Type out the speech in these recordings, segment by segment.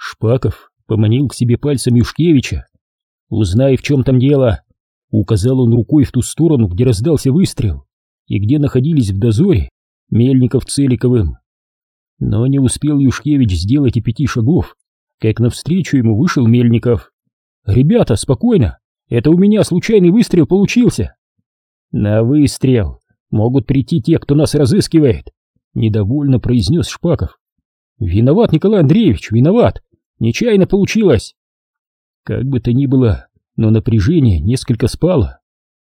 Шпаков поманил к себе пальцем Юшкевича. «Узнай, в чем там дело!» Указал он рукой в ту сторону, где раздался выстрел, и где находились в дозоре Мельников с Целиковым. Но не успел Юшкевич сделать и 5 шагов, как навстречу ему вышел Мельников. «Ребята, спокойно! Это у меня случайный выстрел получился!» «На выстрел могут прийти те, кто нас разыскивает!» Недовольно произнес Шпаков. «Виноват, Николай Андреевич, виноват! Нечаянно получилось!» Как бы то ни было, но напряжение несколько спало.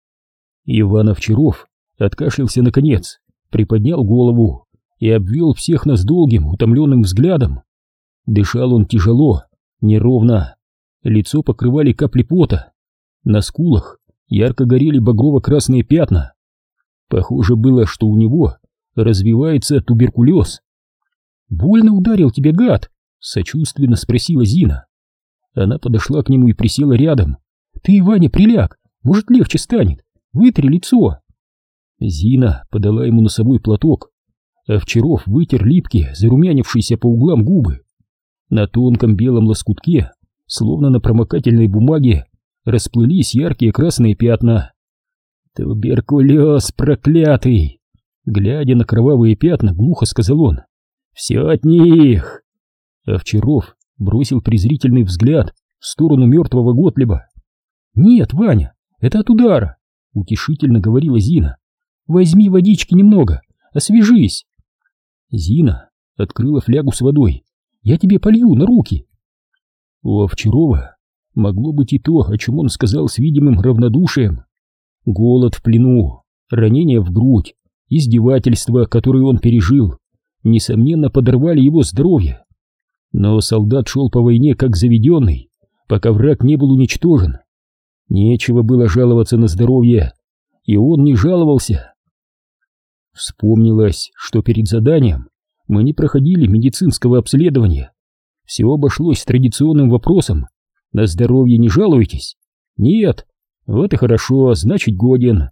Иван Овчаров откашлялся наконец, приподнял голову и обвел всех нас долгим, утомленным взглядом. Дышал он тяжело, неровно, лицо покрывали капли пота, на скулах ярко горели багрово-красные пятна. Похоже было, что у него развивается туберкулез. «Больно ударил тебя, гад?» — сочувственно спросила Зина. Она подошла к нему и присела рядом. «Ты, Ваня, приляг, может, легче станет, вытри лицо». Зина подала ему носовой платок. Овчаров вытер липкие, зарумянившиеся по углам губы. На тонком белом лоскутке, словно на промокательной бумаге, расплылись яркие красные пятна. «Туберкулез проклятый!» Глядя на кровавые пятна, глухо сказал он. «Все от них!» Овчаров бросил презрительный взгляд в сторону мертвого Готлиба. «Нет, Ваня, это от удара!» — утешительно говорила Зина. «Возьми водички немного, освежись!» Зина открыла флягу с водой. «Я тебе полью на руки!» У Овчарова могло быть и то, о чем он сказал с видимым равнодушием. Голод в плену, ранение в грудь, издевательства, которые он пережил, несомненно подорвали его здоровье. Но солдат шел по войне как заведенный, пока враг не был уничтожен. Нечего было жаловаться на здоровье, и он не жаловался. Вспомнилось, что перед заданием мы не проходили медицинского обследования. Все обошлось традиционным вопросом: на здоровье не жалуетесь? Нет. Вот и хорошо, значит, годен.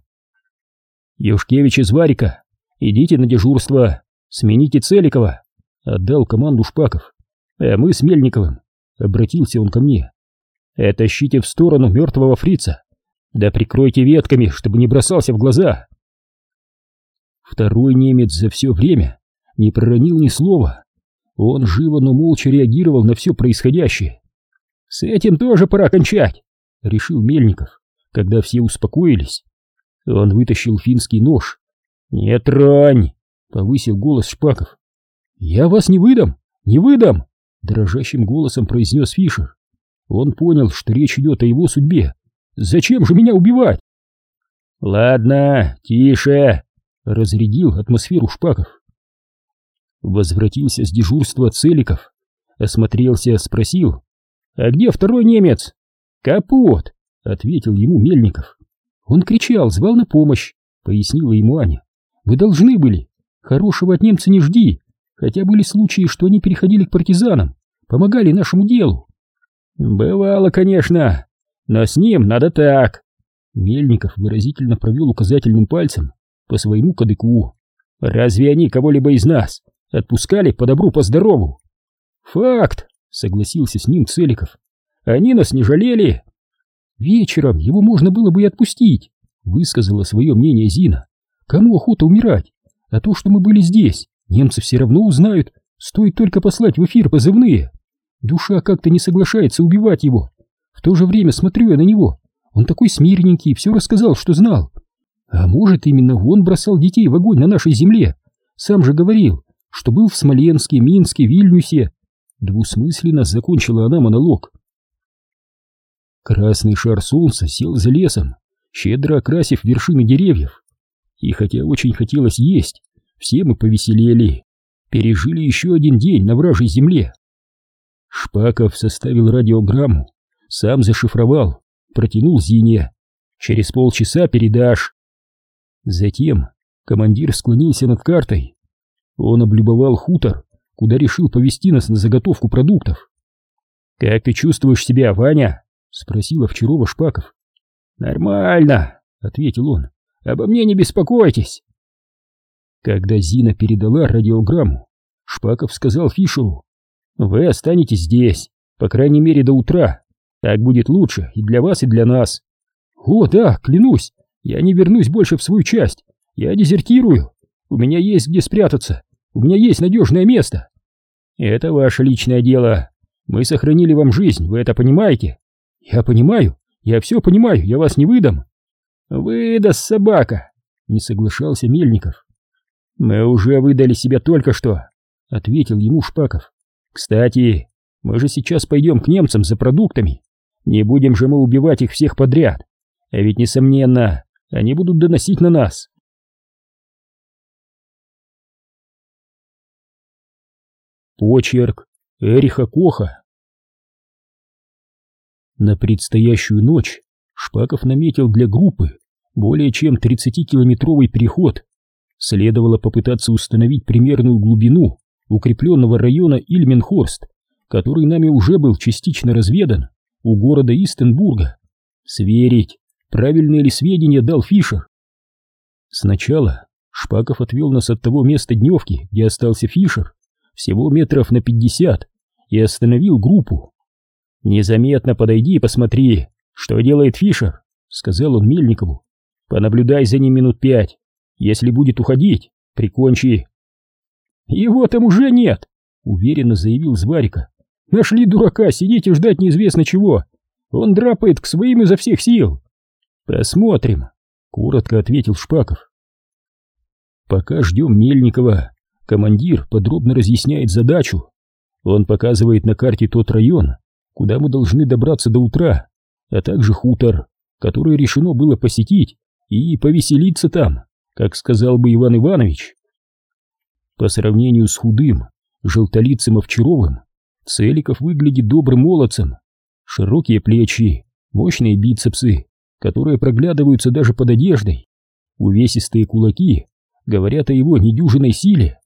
Юшкевич из Варика, идите на дежурство, смените Целикова, отдал команду Шпаков. А мы с Мельниковым, обратился он ко мне, тащите в сторону мертвого фрица, да прикройте ветками, чтобы не бросался в глаза. Второй немец за все время не проронил ни слова. Он живо, но молча реагировал на все происходящее. «С этим тоже пора кончать», — решил Мельников, когда все успокоились. Он вытащил финский нож. «Не тронь!» — повысил голос Шпаков. «Я вас не выдам, не выдам!» — дрожащим голосом произнес Фишер. Он понял, что речь идет о его судьбе. «Зачем же меня убивать?» «Ладно, тише!» — разрядил атмосферу Шпаков. Возвратился с дежурства Целиков, осмотрелся, спросил: «А где второй немец?» «Капут!» — ответил ему Мельников. «Он кричал, звал на помощь», — пояснила ему Аня. «Вы должны были. Хорошего от немца не жди. Хотя были случаи, что они переходили к партизанам, помогали нашему делу». «Бывало, конечно, но с ним надо так». Мельников выразительно провел указательным пальцем по своему кадыку. «Разве они кого-либо из нас отпускали по добру, по здорову?» «Факт», — согласился с ним Целиков. «Они нас не жалели». «Вечером его можно было бы и отпустить», — высказала свое мнение Зина. «Кому охота умирать? А то, что мы были здесь, немцы все равно узнают, стоит только послать в эфир позывные. Душа как-то не соглашается убивать его. В то же время смотрю я на него. Он такой смирненький, все рассказал, что знал. А может, именно он бросал детей в огонь на нашей земле. Сам же говорил, что был в Смоленске, Минске, Вильнюсе». Двусмысленно закончила она монолог. Красный шар солнца сел за лесом, щедро окрасив вершины деревьев. И хотя очень хотелось есть, все мы повеселели, пережили еще один день на вражьей земле. Шпаков составил радиограмму, сам зашифровал, протянул Зине. «Через полчаса передашь». Затем командир склонился над картой. Он облюбовал хутор, куда решил повезти нас на заготовку продуктов. «Как ты чувствуешь себя, Ваня?» — спросил Овчарова Шпаков. «Нормально», — ответил он. «Обо мне не беспокойтесь». Когда Зина передала радиограмму, Шпаков сказал Фишеру: «Вы останетесь здесь, по крайней мере до утра. Так будет лучше и для вас, и для нас. О, да, клянусь, я не вернусь больше в свою часть. Я дезертирую. У меня есть где спрятаться. У меня есть надежное место. Это ваше личное дело. Мы сохранили вам жизнь, вы это понимаете? Я понимаю, я все понимаю, я вас не выдам. Выдаст собака, не соглашался Мельников. Мы уже выдали себя только что, ответил ему Шпаков. Кстати, мы же сейчас пойдем к немцам за продуктами. Не будем же мы убивать их всех подряд. А ведь, несомненно, они будут доносить на нас. Почерк Эриха Коха. На предстоящую ночь Шпаков наметил для группы более чем 30-километровый переход. Следовало попытаться установить примерную глубину укрепленного района Ильменхорст, который нами уже был частично разведан у города Истенбурга. Сверить, правильные ли сведения дал Фишер. Сначала Шпаков отвел нас от того места дневки, где остался Фишер, всего метров на 50, и остановил группу. «Незаметно подойди и посмотри, что делает Фишер», — сказал он Мельникову. «Понаблюдай за ним минут 5. Если будет уходить, прикончи». «Его там уже нет», — уверенно заявил Зварика. «Нашли дурака, сидеть и ждать неизвестно чего. Он драпает к своим изо всех сил». «Посмотрим», — коротко ответил Шпаков. Пока ждем Мельникова, командир подробно разъясняет задачу. Он показывает на карте тот район, куда мы должны добраться до утра, а также хутор, который решено было посетить и повеселиться там, как сказал бы Иван Иванович. По сравнению с худым, желтолицым Овчаровым, Целиков выглядит добрым молодцем. Широкие плечи, мощные бицепсы, которые проглядываются даже под одеждой, увесистые кулаки говорят о его недюжинной силе.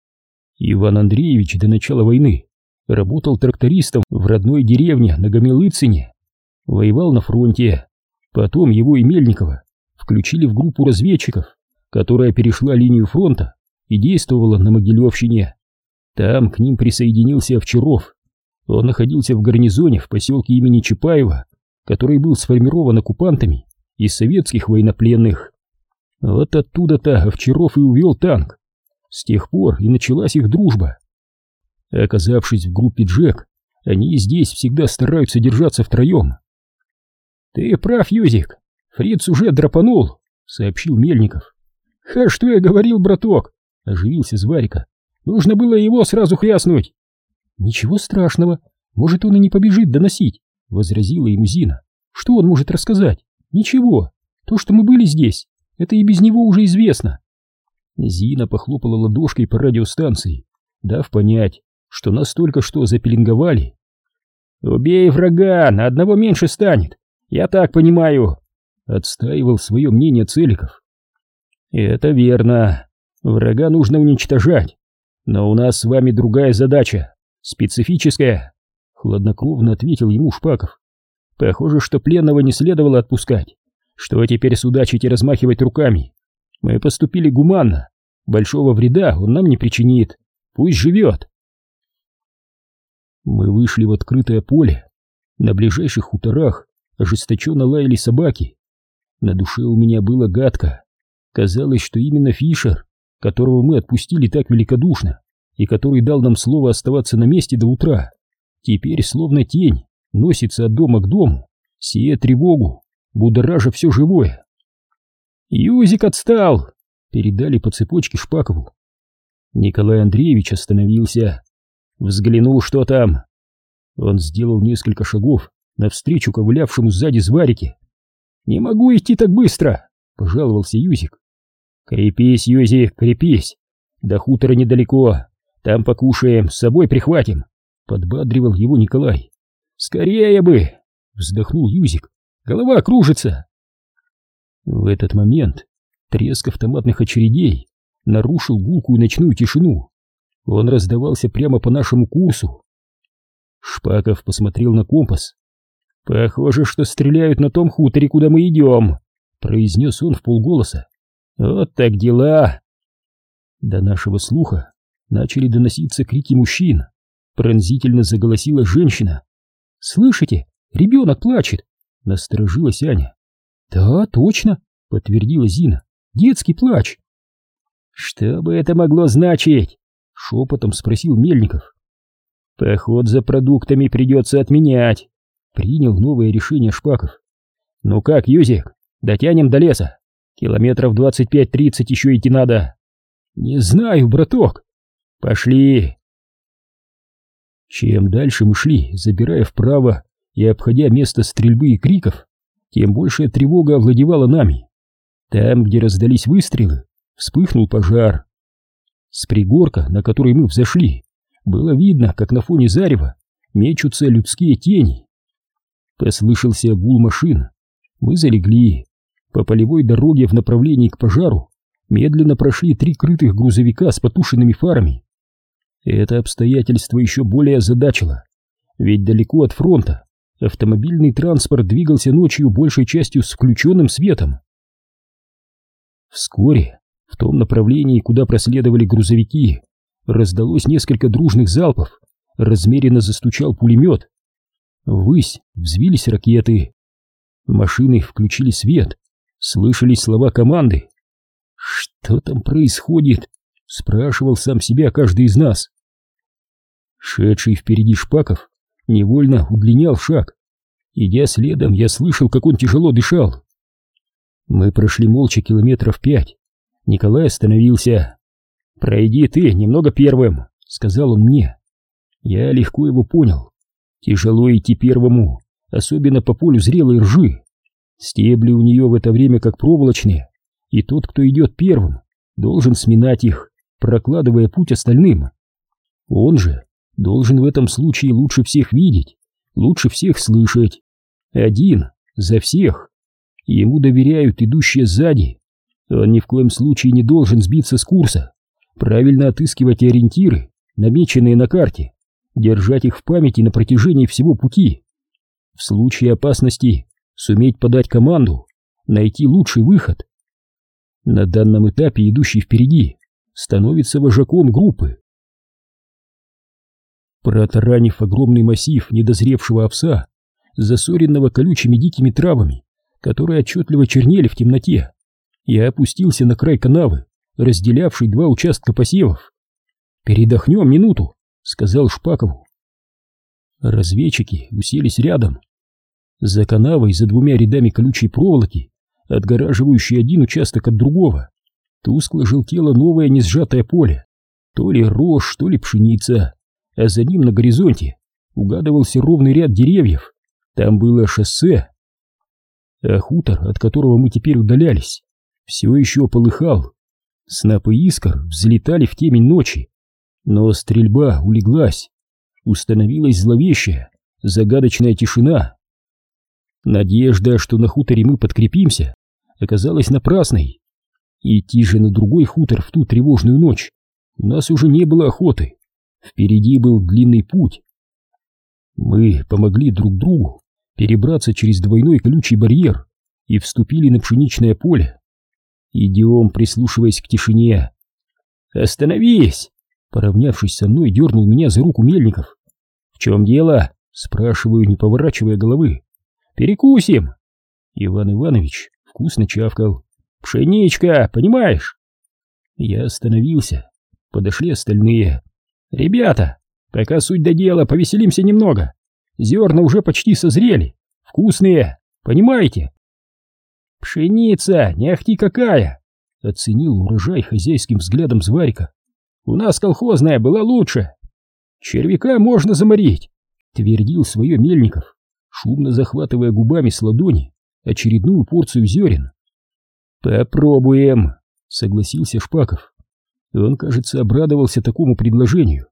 Иван Андреевич до начала войны работал трактористом в родной деревне на Гомелыцине, воевал на фронте. Потом его и Мельникова включили в группу разведчиков, которая перешла линию фронта и действовала на Могилевщине. Там к ним присоединился Овчаров. Он находился в гарнизоне в поселке имени Чапаева, который был сформирован оккупантами из советских военнопленных. Вот оттуда-то Овчаров и увел танк. С тех пор и началась их дружба. Оказавшись в группе Джек, они здесь всегда стараются держаться втроем. «Ты прав, Юзик, фриц уже драпанул», — сообщил Мельников. «Ха, что я говорил, браток?» — оживился Зварика. «Нужно было его сразу хряснуть». «Ничего страшного, может, он и не побежит доносить», — возразила ему Зина. «Что он может рассказать? Ничего. То, что мы были здесь, это и без него уже известно». Зина похлопала ладошкой по радиостанции, дав понять, что нас только что запеленговали. «Убей врага, на одного меньше станет, я так понимаю», — отстаивал свое мнение Целиков. «Это верно, врага нужно уничтожать, но у нас с вами другая задача, специфическая», — хладнокровно ответил ему Шпаков. «Похоже, что пленного не следовало отпускать. Что теперь судачить и размахивать руками? Мы поступили гуманно, большого вреда он нам не причинит, пусть живет». Мы вышли в открытое поле. На ближайших хуторах ожесточенно лаяли собаки. На душе у меня было гадко. Казалось, что именно Фишер, которого мы отпустили так великодушно и который дал нам слово оставаться на месте до утра, теперь словно тень носится от дома к дому, сея тревогу, будоража все живое. «Юзик отстал!» — передали по цепочке Шпакову. Николай Андреевич остановился. Взглянул, что там. Он сделал несколько шагов навстречу ковылявшему сзади Зварике. «Не могу идти так быстро!» — пожаловался Юзик. «Крепись, Юзик, крепись! До хутора недалеко, там покушаем, с собой прихватим!» — подбадривал его Николай. «Скорее бы!» — вздохнул Юзик. «Голова кружится!» В этот момент треск автоматных очередей нарушил гулкую ночную тишину. Он раздавался прямо по нашему курсу. Шпаков посмотрел на компас. «Похоже, что стреляют на том хуторе, куда мы идем», — произнес он вполголоса. «Вот так дела!» До нашего слуха начали доноситься крики мужчин. Пронзительно заголосила женщина. Слышите, ребенок плачет!» — насторожилась Аня. «Да, точно!» — подтвердила Зина. «Детский плач!» «Что бы это могло значить?» — шепотом спросил Мельников. «Поход за продуктами придется отменять», — принял новое решение Шпаков. «Ну как, Юзик, дотянем до леса? Километров 25-30 еще идти надо». «Не знаю, браток». «Пошли». Чем дальше мы шли, забирая вправо и обходя место стрельбы и криков, тем большая тревога овладевала нами. Там, где раздались выстрелы, вспыхнул пожар. С пригорка, на который мы взошли, было видно, как на фоне зарева мечутся людские тени. Послышался гул машин. Мы залегли. По полевой дороге в направлении к пожару медленно прошли 3 крытых грузовика с потушенными фарами. Это обстоятельство еще более озадачило, ведь далеко от фронта автомобильный транспорт двигался ночью большей частью с включенным светом. Вскоре в том направлении, куда проследовали грузовики, раздалось несколько дружных залпов, размеренно застучал пулемет. Ввысь взвились ракеты. Машины включили свет, слышались слова команды. «Что там происходит?» — спрашивал сам себя каждый из нас. Шедший впереди Шпаков невольно удлинял шаг. Идя следом, я слышал, как он тяжело дышал. Мы прошли молча километров 5. Николай остановился. «Пройди ты немного первым», — сказал он мне. Я легко его понял. Тяжело идти первому, особенно по полю зрелой ржи. Стебли у нее в это время как проволочные, и тот, кто идет первым, должен сминать их, прокладывая путь остальным. Он же должен в этом случае лучше всех видеть, лучше всех слышать. Один за всех. Ему доверяют идущие сзади. Он ни в коем случае не должен сбиться с курса, правильно отыскивать ориентиры, намеченные на карте, держать их в памяти на протяжении всего пути. В случае опасности суметь подать команду, найти лучший выход. На данном этапе идущий впереди становится вожаком группы. Протаранив огромный массив недозревшего овса, засоренного колючими дикими травами, которые отчетливо чернели в темноте, я опустился на край канавы, разделявшей 2 участка посевов. «Передохнем минуту», — сказал Шпакову. Разведчики уселись рядом. За канавой, за 2 рядами колючей проволоки, отгораживающей один участок от другого, тускло желтело новое несжатое поле, то ли рожь, то ли пшеница, а за ним на горизонте угадывался ровный ряд деревьев. Там было шоссе. А хутор, от которого мы теперь удалялись, все еще полыхал. Снопы искр взлетали в темень ночи, но стрельба улеглась. Установилась зловещая, загадочная тишина. Надежда, что на хуторе мы подкрепимся, оказалась напрасной. Идти же на другой хутор в ту тревожную ночь у нас уже не было охоты. Впереди был длинный путь. Мы помогли друг другу перебраться через двойной колючий барьер и вступили на пшеничное поле. Идем, прислушиваясь к тишине. «Остановись!» Поравнявшись со мной, дернул меня за руку Мельников. «В чем дело?» — спрашиваю, не поворачивая головы. «Перекусим!» Иван Иванович вкусно чавкал. «Пшеничка, понимаешь?» Я остановился. Подошли остальные. «Ребята, пока суть до дела, повеселимся немного. Зерна уже почти созрели. Вкусные, понимаете?» «Пшеница, не ахти какая!» — оценил урожай хозяйским взглядом Зварика. «У нас колхозная была лучше. Червяка можно заморить», — твердил свое Мельников, шумно захватывая губами с ладони очередную порцию зерен. «Попробуем», — согласился Шпаков. Он, кажется, обрадовался такому предложению.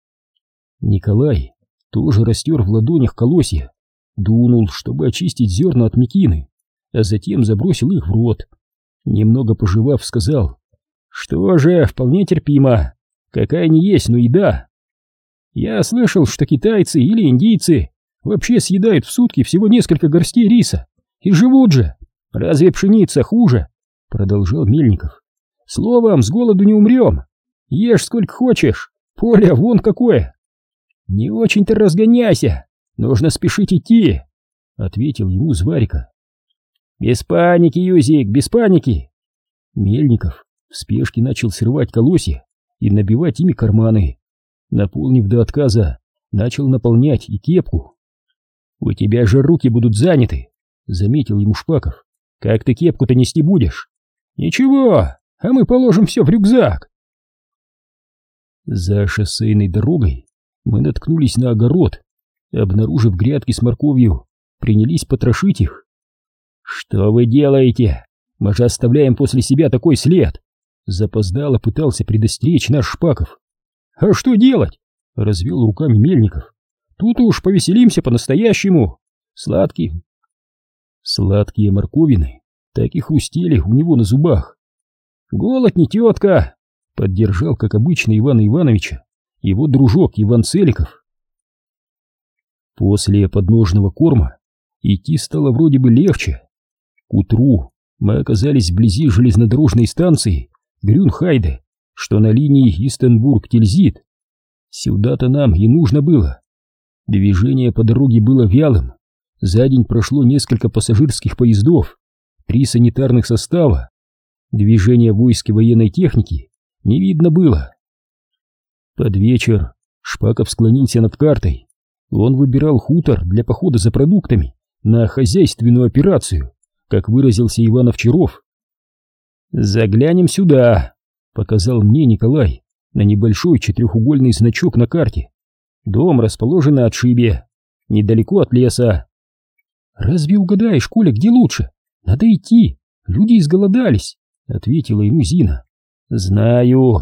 Николай тоже растер в ладонях колосья, дунул, чтобы очистить зерна от мекины, а затем забросил их в рот. Немного пожевав, сказал: «Что же, вполне терпимо. Какая ни есть, но еда. Я слышал, что китайцы или индийцы вообще съедают в сутки всего несколько горстей риса. И живут же. Разве пшеница хуже?» Продолжал Мельников. «Словом, с голоду не умрем. Ешь сколько хочешь. Поле вон какое». «Не очень-то разгоняйся. нужно спешить идти», — ответил ему Зварика. «Без паники, Юзик, без паники!» Мельников в спешке начал срывать колосья и набивать ими карманы. Наполнив до отказа, начал наполнять и кепку. «У тебя же руки будут заняты», — заметил ему Шпаков. «Как ты кепку-то нести будешь?» «Ничего, а мы положим все в рюкзак». За шоссейной дорогой мы наткнулись на огород. Обнаружив грядки с морковью, принялись потрошить их. «Что вы делаете? Мы же оставляем после себя такой след!» Запоздало пытался предостеречь наш Шпаков. «А что делать?» — развел руками Мельников. «Тут уж повеселимся по-настоящему. Сладкие морковины так и хрустели у него на зубах. Голод не тетка!» — поддержал, как обычно, Ивана Ивановича его дружок Иван Целиков. После подножного корма идти стало вроде бы легче. К утру мы оказались вблизи железнодорожной станции Грюнхайде, что на линии Истенбург-Тильзит. Сюда-то нам и нужно было. Движение по дороге было вялым. За день прошло несколько пассажирских поездов, 3 санитарных состава. Движения войск и военной техники не видно было. Под вечер Шпаков склонился над картой. Он выбирал хутор для похода за продуктами на хозяйственную операцию, как выразился Иван Овчаров. «Заглянем сюда», — показал мне Николай на небольшой 4-угольный значок на карте. «Дом расположен на отшибе, недалеко от леса». «Разве угадаешь, Коля, где лучше? Надо идти, люди изголодались», — ответила ему Зина. «Знаю».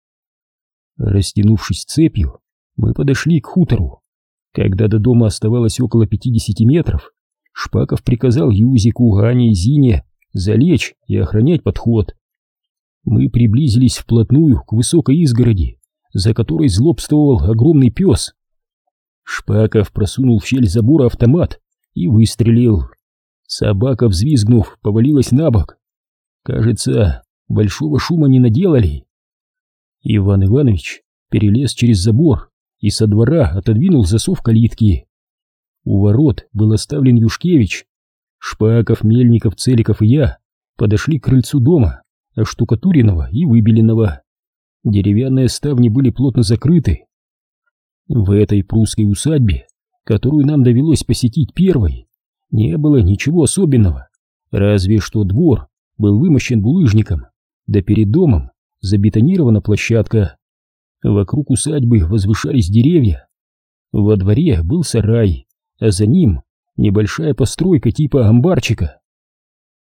Растянувшись цепью, мы подошли к хутору. Когда до дома оставалось около 50 метров, Шпаков приказал Юзику, Ане и Зине залечь и охранять подход. Мы приблизились вплотную к высокой изгороди, за которой злобствовал огромный пес. Шпаков просунул в щель забора автомат и выстрелил. Собака, взвизгнув, повалилась на бок. Кажется, большого шума не наделали. Иван Иванович перелез через забор и со двора отодвинул засов калитки. У ворот был оставлен Юшкевич. Шпаков, Мельников, Целиков и я подошли к крыльцу дома, оштукатуренного и выбеленного. Деревянные ставни были плотно закрыты. В этой прусской усадьбе, которую нам довелось посетить первой, не было ничего особенного, разве что двор был вымощен булыжником, да перед домом забетонирована площадка. Вокруг усадьбы возвышались деревья. Во дворе был сарай, а за ним небольшая постройка типа амбарчика.